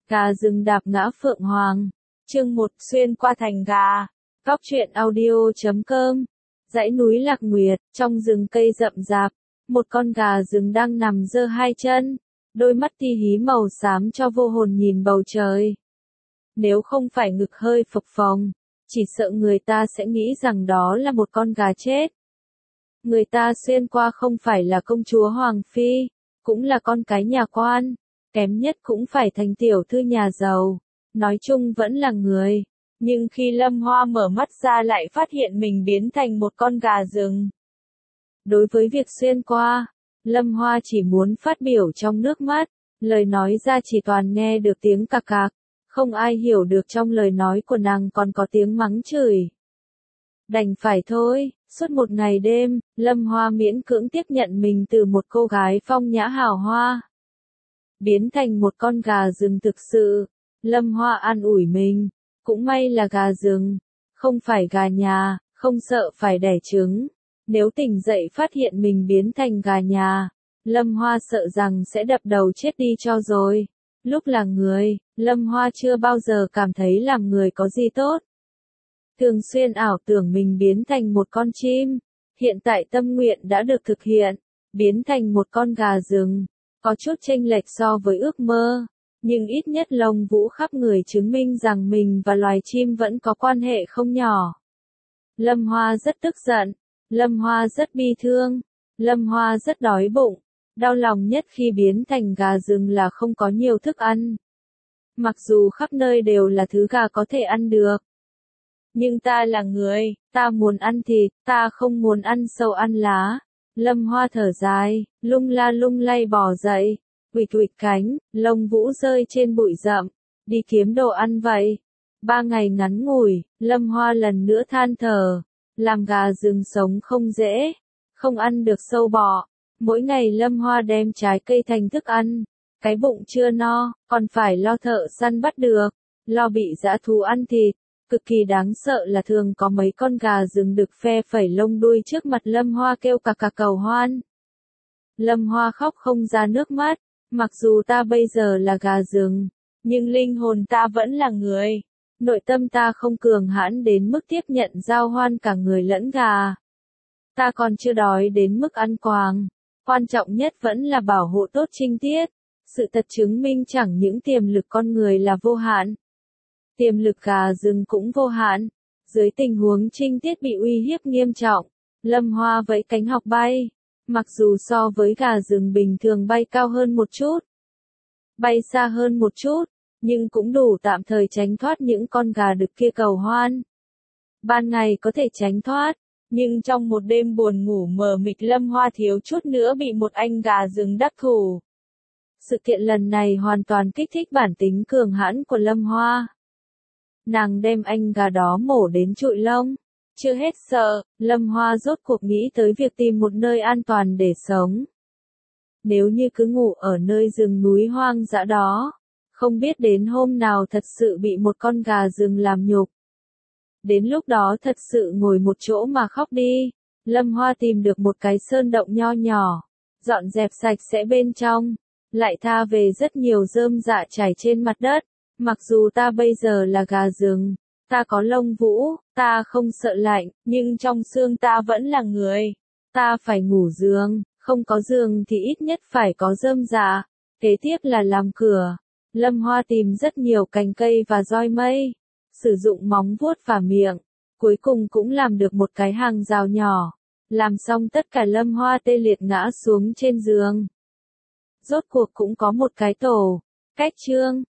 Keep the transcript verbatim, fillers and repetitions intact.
Gà rừng đạp ngã phượng hoàng. Chương một xuyên qua thành gà. Góc truyện audio chấm com. Dãy núi Lạc Nguyệt, trong rừng cây rậm rạp, một con gà rừng đang nằm giơ hai chân, đôi mắt ti hí màu xám cho vô hồn nhìn bầu trời. Nếu không phải ngực hơi phập phồng, chỉ sợ người ta sẽ nghĩ rằng đó là một con gà chết. Người ta xuyên qua không phải là công chúa Hoàng Phi, cũng là con cái nhà quan, kém nhất cũng phải thành tiểu thư nhà giàu, nói chung vẫn là người. Nhưng khi Lâm Hoa mở mắt ra lại phát hiện mình biến thành một con gà rừng. Đối với việc xuyên qua, Lâm Hoa chỉ muốn phát biểu trong nước mắt, lời nói ra chỉ toàn nghe được tiếng cạc cạc, không ai hiểu được trong lời nói của nàng còn có tiếng mắng chửi. Đành phải thôi, suốt một ngày đêm, Lâm Hoa miễn cưỡng tiếp nhận mình từ một cô gái phong nhã hào hoa, biến thành một con gà rừng thực sự. Lâm Hoa an ủi mình, cũng may là gà rừng, không phải gà nhà, không sợ phải đẻ trứng. Nếu tỉnh dậy phát hiện mình biến thành gà nhà, Lâm Hoa sợ rằng sẽ đập đầu chết đi cho rồi. Lúc là người, Lâm Hoa chưa bao giờ cảm thấy làm người có gì tốt. Thường xuyên ảo tưởng mình biến thành một con chim, hiện tại tâm nguyện đã được thực hiện, biến thành một con gà rừng, có chút chênh lệch so với ước mơ, nhưng ít nhất lông vũ khắp người chứng minh rằng mình và loài chim vẫn có quan hệ không nhỏ. Lâm Hoa rất tức giận, Lâm Hoa rất bi thương, Lâm Hoa rất đói bụng, đau lòng nhất khi biến thành gà rừng là không có nhiều thức ăn. Mặc dù khắp nơi đều là thứ gà có thể ăn được, nhưng ta là người, ta muốn ăn thịt, ta không muốn ăn sâu ăn lá. Lâm Hoa thở dài, lung la lung lay bò dậy, quỵt quỵt cánh, lông vũ rơi trên bụi rậm, đi kiếm đồ ăn vậy. Ba ngày ngắn ngủi, Lâm Hoa lần nữa than thở, làm gà rừng sống không dễ, không ăn được sâu bọ. Mỗi ngày Lâm Hoa đem trái cây thành thức ăn, cái bụng chưa no, còn phải lo thợ săn bắt được, lo bị dã thú ăn thịt. Cực kỳ đáng sợ là thường có mấy con gà rừng đực phe phẩy lông đuôi trước mặt Lâm Hoa kêu cà cà cầu hoan. Lâm Hoa khóc không ra nước mắt, mặc dù ta bây giờ là gà rừng, nhưng linh hồn ta vẫn là người. Nội tâm ta không cường hãn đến mức tiếp nhận giao hoan cả người lẫn gà. Ta còn chưa đói đến mức ăn quàng. Quan trọng nhất vẫn là bảo hộ tốt trinh tiết. Sự thật chứng minh chẳng những tiềm lực con người là vô hạn, tiềm lực gà rừng cũng vô hạn. Dưới tình huống trinh tiết bị uy hiếp nghiêm trọng, Lâm Hoa vẫy cánh học bay. Mặc dù so với gà rừng bình thường bay cao hơn một chút, bay xa hơn một chút, nhưng cũng đủ tạm thời tránh thoát những con gà đực kia cầu hoan. Ban ngày có thể tránh thoát, nhưng trong một đêm buồn ngủ mờ mịt Lâm Hoa thiếu chút nữa bị một anh gà rừng đắc thủ. Sự kiện lần này hoàn toàn kích thích bản tính cường hãn của Lâm Hoa. Nàng đem anh gà đó mổ đến trụi lông. Chưa hết sợ, Lâm Hoa rốt cuộc nghĩ tới việc tìm một nơi an toàn để sống. Nếu như cứ ngủ ở nơi rừng núi hoang dã đó, không biết đến hôm nào thật sự bị một con gà rừng làm nhục. Đến lúc đó thật sự ngồi một chỗ mà khóc đi. Lâm Hoa tìm được một cái sơn động nho nhỏ, dọn dẹp sạch sẽ bên trong, lại tha về rất nhiều rơm rạ trải trên mặt đất. Mặc dù ta bây giờ là gà rừng, ta có lông vũ, ta không sợ lạnh, nhưng trong xương ta vẫn là người. Ta phải ngủ giường, không có giường thì ít nhất phải có rơm rạ. Kế tiếp là làm cửa. Lâm Hoa tìm rất nhiều cành cây và roi mây, sử dụng móng vuốt và miệng, cuối cùng cũng làm được một cái hàng rào nhỏ. Làm xong tất cả Lâm Hoa tê liệt ngã xuống trên giường. Rốt cuộc cũng có một cái tổ. Cách chương